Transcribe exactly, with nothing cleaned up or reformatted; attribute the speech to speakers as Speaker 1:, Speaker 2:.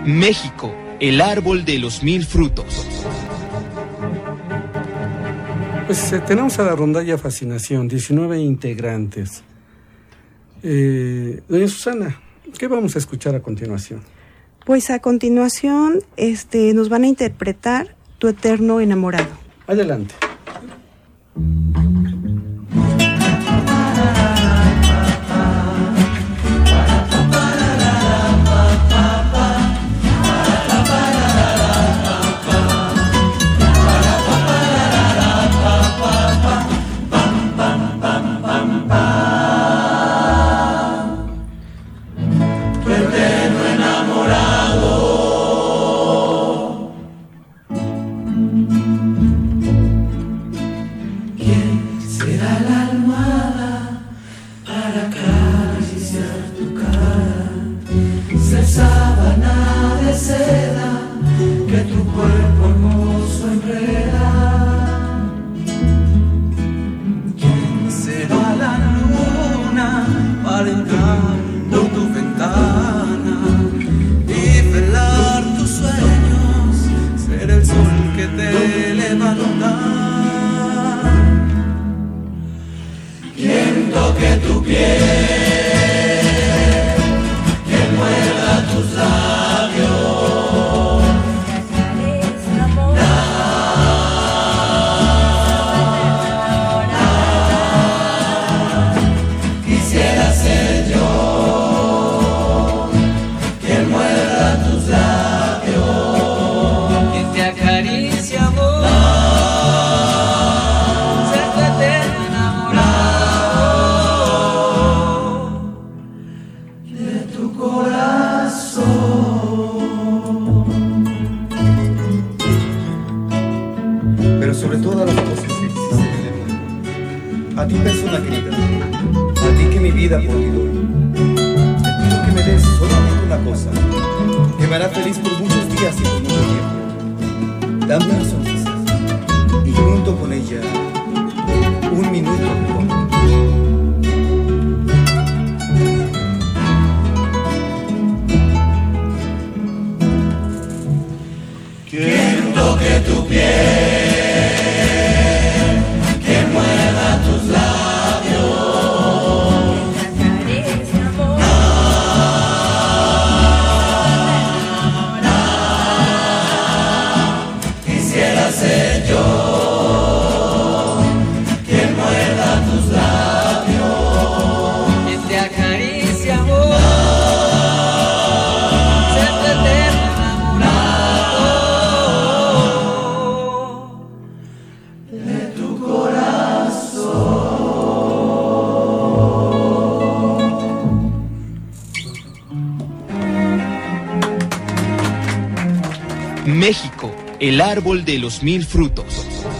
Speaker 1: México, el árbol de los mil frutos.
Speaker 2: Pues eh, tenemos a la rondalla Fascinación, diecinueve integrantes. Eh, doña Susana, ¿qué vamos a escuchar a continuación?
Speaker 3: Pues a continuación este, nos van a interpretar Tu Eterno Enamorado.
Speaker 2: Adelante.
Speaker 1: México, el árbol de los mil frutos.